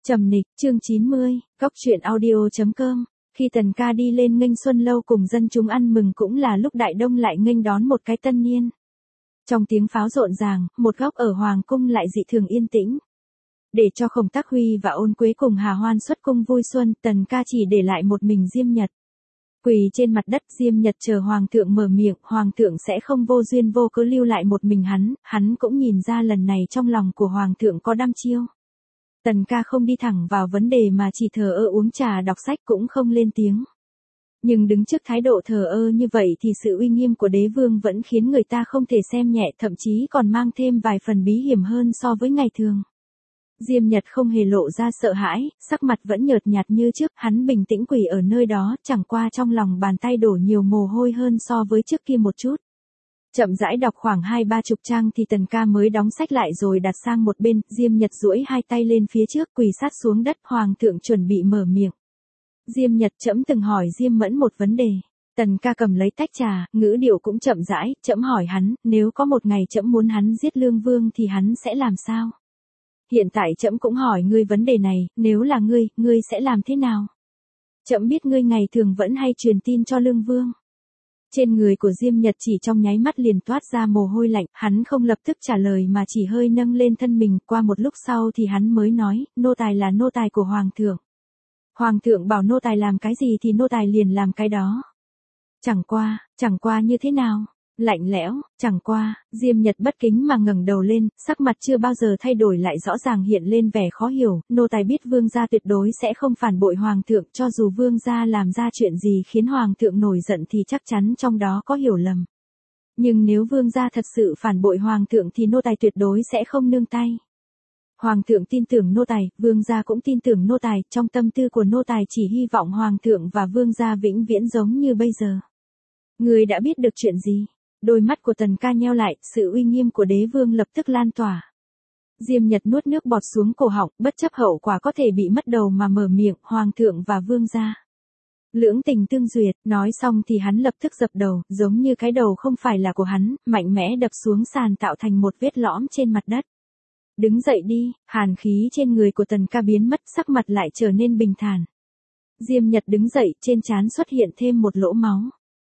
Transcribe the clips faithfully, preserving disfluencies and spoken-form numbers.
Trầm nịch, chương chín mươi, Góc truyện audio chấm com. Khi Tần Ca đi lên nghênh xuân lâu cùng dân chúng ăn mừng cũng là lúc Đại Đông lại nghênh đón một cái tân niên. Trong tiếng pháo rộn ràng, một góc ở Hoàng cung lại dị thường yên tĩnh. Để cho Khổng Tắc Huy và Ôn Quế cùng Hà Hoan xuất cung vui xuân, Tần Ca chỉ để lại một mình Diêm Nhật. Quỳ trên mặt đất, Diêm Nhật chờ Hoàng thượng mở miệng, Hoàng thượng sẽ không vô duyên vô cớ lưu lại một mình hắn, hắn cũng nhìn ra lần này trong lòng của Hoàng thượng có đăm chiêu. Tần Ca không đi thẳng vào vấn đề mà chỉ thờ ơ uống trà đọc sách cũng không lên tiếng. Nhưng đứng trước thái độ thờ ơ như vậy thì sự uy nghiêm của đế vương vẫn khiến người ta không thể xem nhẹ, thậm chí còn mang thêm vài phần bí hiểm hơn so với ngày thường. Diêm Nhật không hề lộ ra sợ hãi, sắc mặt vẫn nhợt nhạt như trước, hắn bình tĩnh quỳ ở nơi đó, chẳng qua trong lòng bàn tay đổ nhiều mồ hôi hơn so với trước kia một chút. Chậm rãi đọc khoảng hai ba chục trang thì Tần Ca mới đóng sách lại rồi đặt sang một bên, Diêm Nhật duỗi hai tay lên phía trước quỳ sát xuống đất, Hoàng thượng chuẩn bị mở miệng. Diêm Nhật, trẫm từng hỏi Diêm Mẫn một vấn đề. Tần Ca cầm lấy tách trà, ngữ điệu cũng chậm rãi, trẫm hỏi hắn, nếu có một ngày trẫm muốn hắn giết Lương Vương thì hắn sẽ làm sao? Hiện tại trẫm cũng hỏi ngươi vấn đề này, nếu là ngươi, ngươi sẽ làm thế nào? Trẫm biết ngươi ngày thường vẫn hay truyền tin cho Lương Vương. Trên người của Diêm Nhật chỉ trong nháy mắt liền toát ra mồ hôi lạnh, hắn không lập tức trả lời mà chỉ hơi nâng lên thân mình, qua một lúc sau thì hắn mới nói, nô tài là nô tài của Hoàng thượng. Hoàng thượng bảo nô tài làm cái gì thì nô tài liền làm cái đó. Chẳng qua, chẳng qua như thế nào? Lạnh lẽo, chẳng qua, Diêm Nhật bất kính mà ngẩng đầu lên, sắc mặt chưa bao giờ thay đổi lại rõ ràng hiện lên vẻ khó hiểu, nô tài biết vương gia tuyệt đối sẽ không phản bội hoàng thượng, cho dù vương gia làm ra chuyện gì khiến hoàng thượng nổi giận thì chắc chắn trong đó có hiểu lầm. Nhưng nếu vương gia thật sự phản bội hoàng thượng thì nô tài tuyệt đối sẽ không nương tay. Hoàng thượng tin tưởng nô tài, vương gia cũng tin tưởng nô tài, trong tâm tư của nô tài chỉ hy vọng hoàng thượng và vương gia vĩnh viễn giống như bây giờ. Người đã biết được chuyện gì? Đôi mắt của Tần Ca nheo lại, sự uy nghiêm của đế vương lập tức lan tỏa. Diêm Nhật nuốt nước bọt xuống cổ họng, bất chấp hậu quả có thể bị mất đầu mà mở miệng, hoàng thượng và vương gia. Lưỡng tình tương duyệt, nói xong thì hắn lập tức dập đầu, giống như cái đầu không phải là của hắn, mạnh mẽ đập xuống sàn tạo thành một vết lõm trên mặt đất. Đứng dậy đi, hàn khí trên người của Tần Ca biến mất, sắc mặt lại trở nên bình thản. Diêm Nhật đứng dậy, trên trán xuất hiện thêm một lỗ máu.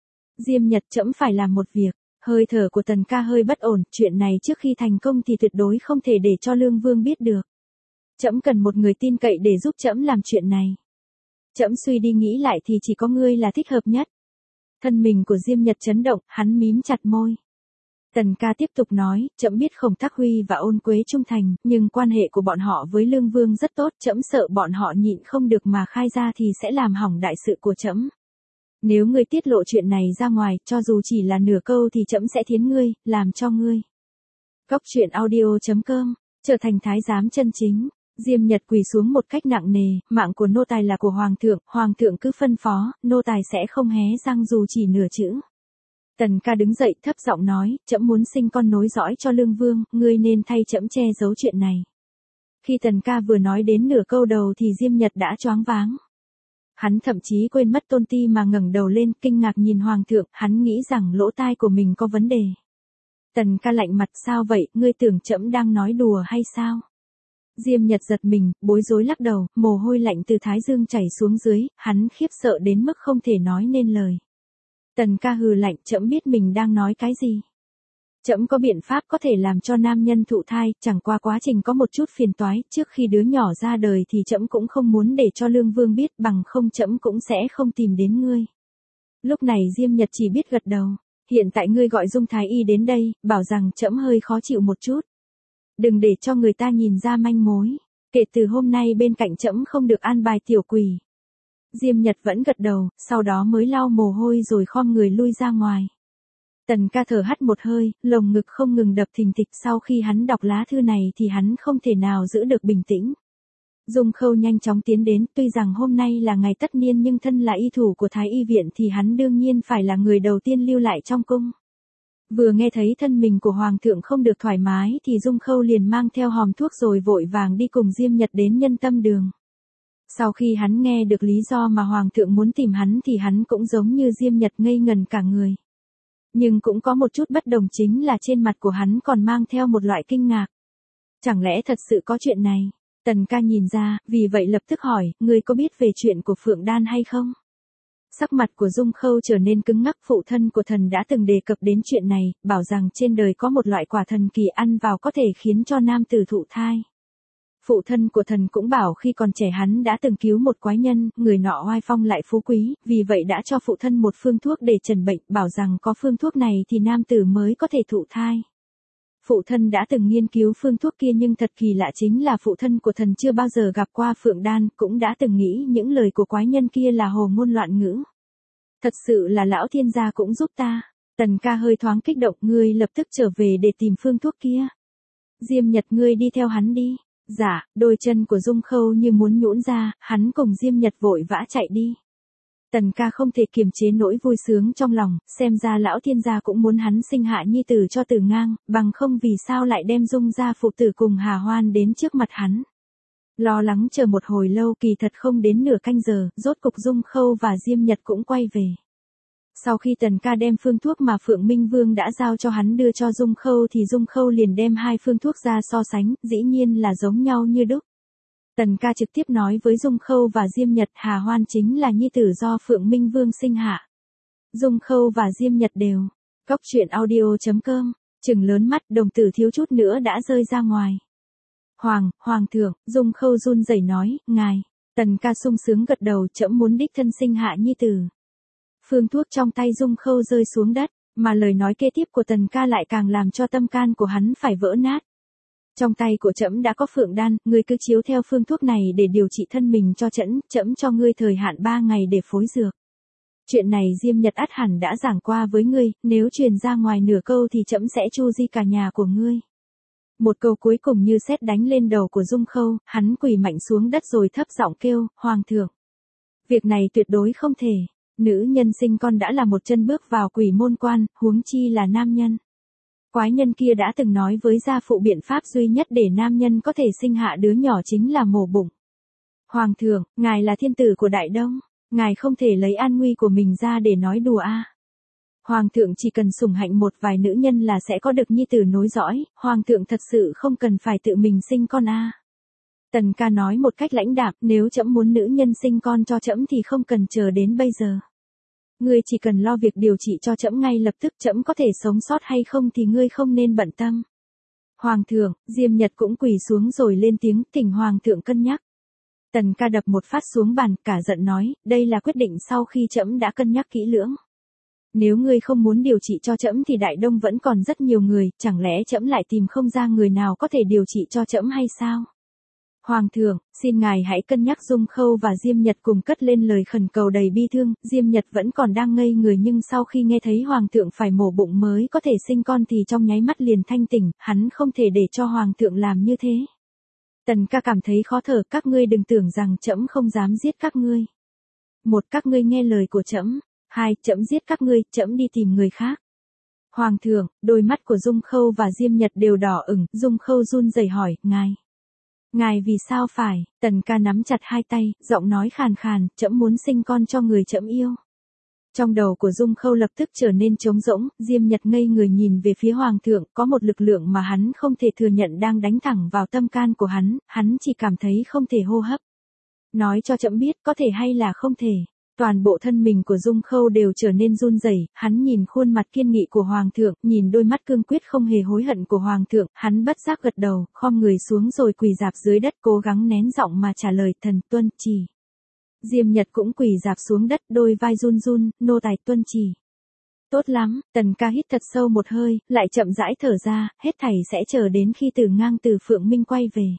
Diêm Nhật, trẫm phải làm một việc. Hơi thở của Tần Ca hơi bất ổn, chuyện này trước khi thành công thì tuyệt đối không thể để cho Lương Vương biết được. Trẫm cần một người tin cậy để giúp trẫm làm chuyện này. Trẫm suy đi nghĩ lại thì chỉ có ngươi là thích hợp nhất. Thân mình của Diêm Nhật chấn động, hắn mím chặt môi. Tần Ca tiếp tục nói, trẫm biết Khổng Tắc Huy và Ôn Quế trung thành, nhưng quan hệ của bọn họ với Lương Vương rất tốt, trẫm sợ bọn họ nhịn không được mà khai ra thì sẽ làm hỏng đại sự của trẫm. Nếu ngươi tiết lộ chuyện này ra ngoài, cho dù chỉ là nửa câu thì trẫm sẽ thiến ngươi, làm cho ngươi. Góc truyện audio chấm com, trở thành thái giám chân chính. Diêm Nhật quỳ xuống một cách nặng nề, mạng của nô tài là của hoàng thượng, hoàng thượng cứ phân phó, nô tài sẽ không hé răng dù chỉ nửa chữ. Tần Ca đứng dậy thấp giọng nói, trẫm muốn sinh con nối dõi cho Lương Vương, ngươi nên thay trẫm che giấu chuyện này. Khi Tần Ca vừa nói đến nửa câu đầu thì Diêm Nhật đã choáng váng. Hắn thậm chí quên mất tôn ti mà ngẩng đầu lên, kinh ngạc nhìn hoàng thượng, hắn nghĩ rằng lỗ tai của mình có vấn đề. Tần Ca lạnh mặt, sao vậy, ngươi tưởng trẫm đang nói đùa hay sao? Diêm Nhật giật mình, bối rối lắc đầu, mồ hôi lạnh từ thái dương chảy xuống dưới, hắn khiếp sợ đến mức không thể nói nên lời. Tần Ca hừ lạnh, trẫm biết mình đang nói cái gì. Trẫm có biện pháp có thể làm cho nam nhân thụ thai, chẳng qua quá trình có một chút phiền toái, trước khi đứa nhỏ ra đời thì trẫm cũng không muốn để cho Lương Vương biết, bằng không trẫm cũng sẽ không tìm đến ngươi. Lúc này Diêm Nhật chỉ biết gật đầu, hiện tại ngươi gọi Dung Thái Y đến đây, bảo rằng trẫm hơi khó chịu một chút. Đừng để cho người ta nhìn ra manh mối, kể từ hôm nay bên cạnh trẫm không được an bài tiểu quỷ. Diêm Nhật vẫn gật đầu, sau đó mới lau mồ hôi rồi khom người lui ra ngoài. Tần Ca thở hắt một hơi, lồng ngực không ngừng đập thình thịch, sau khi hắn đọc lá thư này thì hắn không thể nào giữ được bình tĩnh. Dung Khâu nhanh chóng tiến đến, tuy rằng hôm nay là ngày tất niên nhưng thân là y thủ của Thái Y viện thì hắn đương nhiên phải là người đầu tiên lưu lại trong cung. Vừa nghe thấy thân mình của Hoàng thượng không được thoải mái thì Dung Khâu liền mang theo hòm thuốc rồi vội vàng đi cùng Diêm Nhật đến Nhân Tâm Đường. Sau khi hắn nghe được lý do mà Hoàng thượng muốn tìm hắn thì hắn cũng giống như Diêm Nhật ngây ngần cả người. Nhưng cũng có một chút bất đồng, chính là trên mặt của hắn còn mang theo một loại kinh ngạc. Chẳng lẽ thật sự có chuyện này? Tần ca nhìn ra, vì vậy lập tức hỏi, ngươi có biết về chuyện của Phượng Đan hay không? Sắc mặt của Dung Khâu trở nên cứng ngắc, phụ thân của thần đã từng đề cập đến chuyện này, bảo rằng trên đời có một loại quả thần kỳ ăn vào có thể khiến cho nam tử thụ thai. Phụ thân của thần cũng bảo khi còn trẻ hắn đã từng cứu một quái nhân, người nọ oai phong lại phú quý, vì vậy đã cho phụ thân một phương thuốc để trần bệnh, bảo rằng có phương thuốc này thì nam tử mới có thể thụ thai. Phụ thân đã từng nghiên cứu phương thuốc kia nhưng thật kỳ lạ chính là phụ thân của thần chưa bao giờ gặp qua Phượng Đan, cũng đã từng nghĩ những lời của quái nhân kia là hồ ngôn loạn ngữ. Thật sự là lão thiên gia cũng giúp ta. Tần ca hơi thoáng kích động, ngươi lập tức trở về để tìm phương thuốc kia. Diêm Nhật ngươi đi theo hắn đi. Dạ, đôi chân của Dung Khâu như muốn nhũn ra, hắn cùng Diêm Nhật vội vã chạy đi. Tần ca không thể kiềm chế nỗi vui sướng trong lòng, xem ra lão thiên gia cũng muốn hắn sinh hạ nhi tử cho Tử Ngang, bằng không vì sao lại đem Dung gia phụ tử cùng Hà Hoan đến trước mặt hắn. Lo lắng chờ một hồi lâu, kỳ thật không đến nửa canh giờ, rốt cục Dung Khâu và Diêm Nhật cũng quay về. Sau khi Tần ca đem phương thuốc mà Phượng Minh Vương đã giao cho hắn đưa cho Dung Khâu thì Dung Khâu liền đem hai phương thuốc ra so sánh, dĩ nhiên là giống nhau như đúc. Tần ca trực tiếp nói với Dung Khâu và Diêm Nhật, Hà Hoan chính là nhi tử do Phượng Minh Vương sinh hạ. Dung Khâu và Diêm Nhật đều. Cốc truyện audio chấm com, trừng lớn mắt, đồng tử thiếu chút nữa đã rơi ra ngoài. Hoàng, Hoàng thượng, Dung Khâu run rẩy nói, ngài. Tần ca sung sướng gật đầu, trẫm muốn đích thân sinh hạ nhi tử. Phương thuốc trong tay Dung Khâu rơi xuống đất, mà lời nói kế tiếp của Tần ca lại càng làm cho tâm can của hắn phải vỡ nát. Trong tay của trẫm đã có Phượng Đan, ngươi cứ chiếu theo phương thuốc này để điều trị thân mình cho trẫm, trẫm cho ngươi thời hạn ba ngày để phối dược. Chuyện này Diêm Nhật ắt hẳn đã giảng qua với ngươi, nếu truyền ra ngoài nửa câu thì trẫm sẽ chu di cả nhà của ngươi. Một câu cuối cùng như sét đánh lên đầu của Dung Khâu, hắn quỳ mạnh xuống đất rồi thấp giọng kêu, Hoàng thượng. Việc này tuyệt đối không thể, nữ nhân sinh con đã là một chân bước vào quỷ môn quan, huống chi là nam nhân. Quái nhân kia đã từng nói với gia phụ biện pháp duy nhất để nam nhân có thể sinh hạ đứa nhỏ chính là mổ bụng. Hoàng thượng, ngài là thiên tử của Đại Đông, ngài không thể lấy an nguy của mình ra để nói đùa a. À. Hoàng thượng chỉ cần sủng hạnh một vài nữ nhân là sẽ có được nhi tử nối dõi, hoàng thượng thật sự không cần phải tự mình sinh con a. À. Tần ca nói một cách lãnh đạm, nếu trẫm muốn nữ nhân sinh con cho trẫm thì không cần chờ đến bây giờ. Ngươi chỉ cần lo việc điều trị cho trẫm ngay lập tức, trẫm có thể sống sót hay không thì ngươi không nên bận tâm. Hoàng thượng, Diêm Nhật cũng quỳ xuống rồi lên tiếng, thỉnh hoàng thượng cân nhắc. Tần ca đập một phát xuống bàn, cả giận nói, đây là quyết định sau khi trẫm đã cân nhắc kỹ lưỡng. Nếu ngươi không muốn điều trị cho trẫm thì Đại Đông vẫn còn rất nhiều người, chẳng lẽ trẫm lại tìm không ra người nào có thể điều trị cho trẫm hay sao? Hoàng thượng, xin ngài hãy cân nhắc. Dung Khâu và Diêm Nhật cùng cất lên lời khẩn cầu đầy bi thương, Diêm Nhật vẫn còn đang ngây người nhưng sau khi nghe thấy hoàng thượng phải mổ bụng mới có thể sinh con thì trong nháy mắt liền thanh tỉnh, hắn không thể để cho hoàng thượng làm như thế. Tần ca cảm thấy khó thở, các ngươi đừng tưởng rằng trẫm không dám giết các ngươi. Một, các ngươi nghe lời của trẫm. Hai, trẫm giết các ngươi, trẫm đi tìm người khác. Hoàng thượng, đôi mắt của Dung Khâu và Diêm Nhật đều đỏ ửng, Dung Khâu run rẩy hỏi, ngài. Ngài vì sao phải? Tần ca nắm chặt hai tay, giọng nói khàn khàn, trẫm muốn sinh con cho người trẫm yêu. Trong đầu của Dung Khâu lập tức trở nên trống rỗng, Diêm Nhật ngây người nhìn về phía hoàng thượng, có một lực lượng mà hắn không thể thừa nhận đang đánh thẳng vào tâm can của hắn, hắn chỉ cảm thấy không thể hô hấp. Nói cho trẫm biết, có thể hay là không thể. Toàn bộ thân mình của Dung Khâu đều trở nên run rẩy, hắn nhìn khuôn mặt kiên nghị của hoàng thượng, nhìn đôi mắt cương quyết không hề hối hận của hoàng thượng, hắn bất giác gật đầu, khom người xuống rồi quỳ rạp dưới đất cố gắng nén giọng mà trả lời, thần tuân chỉ. Diêm Nhật cũng quỳ rạp xuống đất, đôi vai run run, nô tài tuân chỉ. Tốt lắm, Tần ca hít thật sâu một hơi, lại chậm rãi thở ra, hết thảy sẽ chờ đến khi Tử Ngang từ Phượng Minh quay về.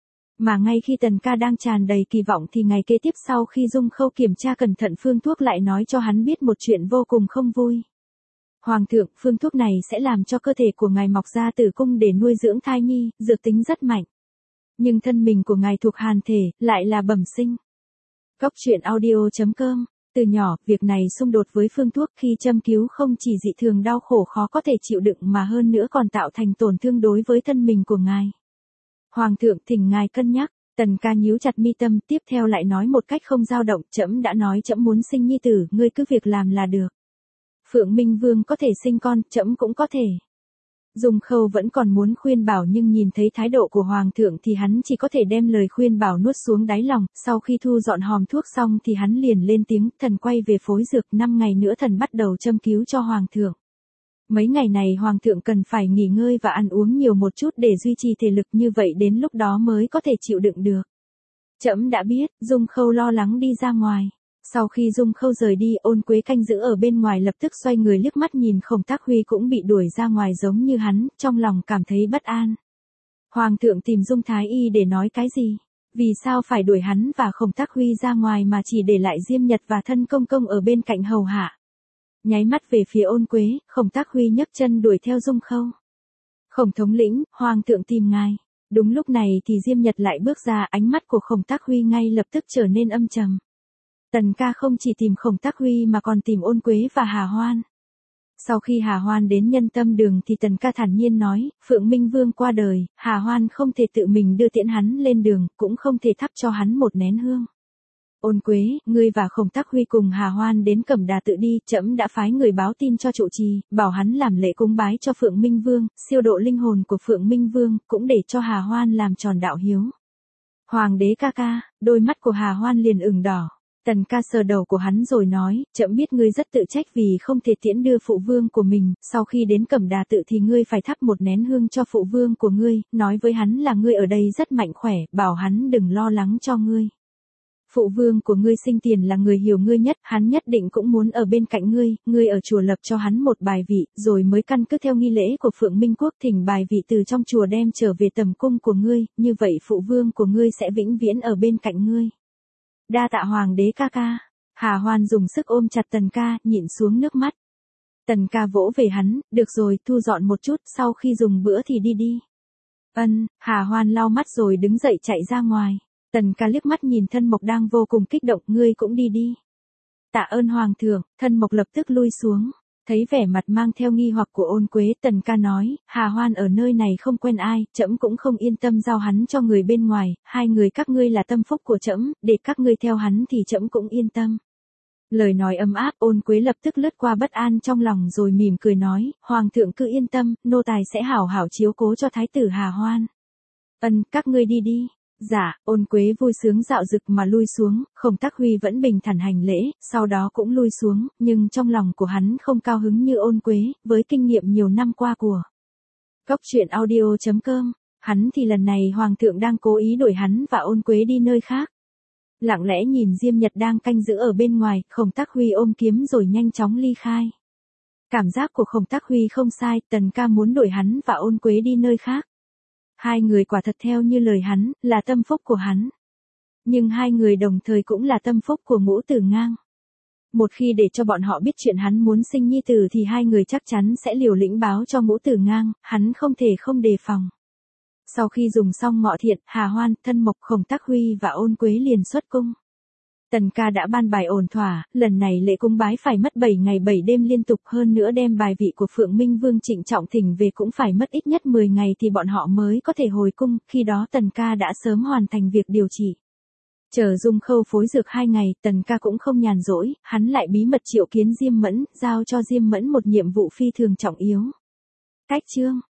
Mà ngay khi Tần ca đang tràn đầy kỳ vọng thì ngày kế tiếp sau khi Dung Khâu kiểm tra cẩn thận phương thuốc lại nói cho hắn biết một chuyện vô cùng không vui. Hoàng thượng, phương thuốc này sẽ làm cho cơ thể của ngài mọc ra tử cung để nuôi dưỡng thai nhi, dược tính rất mạnh. Nhưng thân mình của ngài thuộc hàn thể, lại là bẩm sinh. Cốc truyện audio chấm com, từ nhỏ, việc này xung đột với phương thuốc khi châm cứu không chỉ dị thường đau khổ khó có thể chịu đựng mà hơn nữa còn tạo thành tổn thương đối với thân mình của ngài. Hoàng thượng thỉnh ngài cân nhắc. Tần ca nhíu chặt mi tâm, tiếp theo lại nói một cách không dao động, trẫm đã nói trẫm muốn sinh nhi tử, ngươi cứ việc làm là được. Phượng Minh Vương có thể sinh con, trẫm cũng có thể. Dung Khâu vẫn còn muốn khuyên bảo nhưng nhìn thấy thái độ của Hoàng thượng thì hắn chỉ có thể đem lời khuyên bảo nuốt xuống đáy lòng, sau khi thu dọn hòm thuốc xong thì hắn liền lên tiếng, thần quay về phối dược, năm ngày nữa thần bắt đầu châm cứu cho Hoàng thượng. Mấy ngày này Hoàng thượng cần phải nghỉ ngơi và ăn uống nhiều một chút để duy trì thể lực, như vậy đến lúc đó mới có thể chịu đựng được. Trẫm đã biết. Dung Khâu lo lắng đi ra ngoài. Sau khi Dung Khâu rời đi, Ôn Quế canh giữ ở bên ngoài lập tức xoay người liếc mắt nhìn Khổng Tác Huy cũng bị đuổi ra ngoài giống như hắn, trong lòng cảm thấy bất an. Hoàng thượng tìm Dung Thái Y để nói cái gì? Vì sao phải đuổi hắn và Khổng Tác Huy ra ngoài mà chỉ để lại Diêm Nhật và thân công công ở bên cạnh hầu hạ? Nháy mắt về phía Ôn Quế, Khổng Tác Huy nhấc chân đuổi theo Dung Khâu. Khổng thống lĩnh, Hoàng thượng tìm ngài. Đúng lúc này thì Diêm Nhật lại bước ra, ánh mắt của Khổng Tác Huy ngay lập tức trở nên âm trầm. Tần ca không chỉ tìm Khổng Tác Huy mà còn tìm Ôn Quế và Hà Hoan. Sau khi Hà Hoan đến Nhân Tâm Đường thì Tần ca thản nhiên nói, Phượng Minh Vương qua đời, Hà Hoan không thể tự mình đưa tiễn hắn lên đường, cũng không thể thắp cho hắn một nén hương. Ôn Quế, ngươi và Khổng Tác Huy cùng Hà Hoan đến Cẩm Đà tự đi, trẫm đã phái người báo tin cho trụ trì, bảo hắn làm lễ cúng bái cho Phượng Minh Vương, siêu độ linh hồn của Phượng Minh Vương, cũng để cho Hà Hoan làm tròn đạo hiếu. Hoàng đế ca ca, đôi mắt của Hà Hoan liền ửng đỏ. Tần ca sờ đầu của hắn rồi nói, trẫm biết ngươi rất tự trách vì không thể tiễn đưa phụ vương của mình, sau khi đến Cẩm Đà tự thì ngươi phải thắp một nén hương cho phụ vương của ngươi, nói với hắn là ngươi ở đây rất mạnh khỏe, bảo hắn đừng lo lắng cho ngươi. Phụ vương của ngươi Sinh Tiền là người hiểu ngươi nhất, hắn nhất định cũng muốn ở bên cạnh ngươi, ngươi ở chùa lập cho hắn một bài vị, rồi mới căn cứ theo nghi lễ của Phượng Minh Quốc thỉnh bài vị từ trong chùa đem trở về tầm cung của ngươi, như vậy phụ vương của ngươi sẽ vĩnh viễn ở bên cạnh ngươi. Đa tạ Hoàng đế ca ca. Hà Hoan dùng sức ôm chặt Tần ca, nhịn xuống nước mắt. Tần ca vỗ về hắn, được rồi, thu dọn một chút, sau khi dùng bữa thì đi đi. Ân, Hà Hoan lau mắt rồi đứng dậy chạy ra ngoài. Tần ca liếc mắt nhìn Thân Mộc đang vô cùng kích động, ngươi cũng đi đi. Tạ ơn Hoàng thượng. Thân Mộc lập tức lui xuống. Thấy vẻ mặt mang theo nghi hoặc của Ôn Quế, Tần ca nói, Hà Hoan ở nơi này không quen ai, trẫm cũng không yên tâm giao hắn cho người bên ngoài, hai người các ngươi là tâm phúc của trẫm, để các ngươi theo hắn thì trẫm cũng yên tâm. Lời nói ấm áp, Ôn Quế lập tức lướt qua bất an trong lòng rồi mỉm cười nói, Hoàng thượng cứ yên tâm, nô tài sẽ hảo hảo chiếu cố cho thái tử Hà Hoan. Ân, các ngươi đi đi. Dạ. Ôn Quế vui sướng dạo dực mà lui xuống, Khổng Tác Huy vẫn bình thản hành lễ, sau đó cũng lui xuống, nhưng trong lòng của hắn không cao hứng như Ôn Quế, với kinh nghiệm nhiều năm qua của Cốc truyện audio chấm com, hắn thì lần này Hoàng thượng đang cố ý đuổi hắn và Ôn Quế đi nơi khác. Lặng lẽ nhìn Diêm Nhật đang canh giữ ở bên ngoài, Khổng Tác Huy ôm kiếm rồi nhanh chóng ly khai. Cảm giác của Khổng Tác Huy không sai, Tần ca muốn đuổi hắn và Ôn Quế đi nơi khác. Hai người quả thật theo như lời hắn, là tâm phúc của hắn. Nhưng hai người đồng thời cũng là tâm phúc của Ngũ Tử Ngang. Một khi để cho bọn họ biết chuyện hắn muốn sinh nhi tử thì hai người chắc chắn sẽ liều lĩnh báo cho Ngũ Tử Ngang, hắn không thể không đề phòng. Sau khi dùng xong ngọ thiện, Hà Hoan, Thân Mộc, Khổng Tác Huy và Ôn Quế liền xuất cung. Tần ca đã ban bài ổn thỏa, lần này lễ cúng bái phải mất bảy ngày bảy đêm liên tục, hơn nữa đem bài vị của Phượng Minh Vương trịnh trọng thỉnh về cũng phải mất ít nhất mười ngày thì bọn họ mới có thể hồi cung, khi đó Tần ca đã sớm hoàn thành việc điều trị. Chờ Dung Khâu phối dược hai ngày, Tần ca cũng không nhàn rỗi, hắn lại bí mật triệu kiến Diêm Mẫn, giao cho Diêm Mẫn một nhiệm vụ phi thường trọng yếu. Cách chương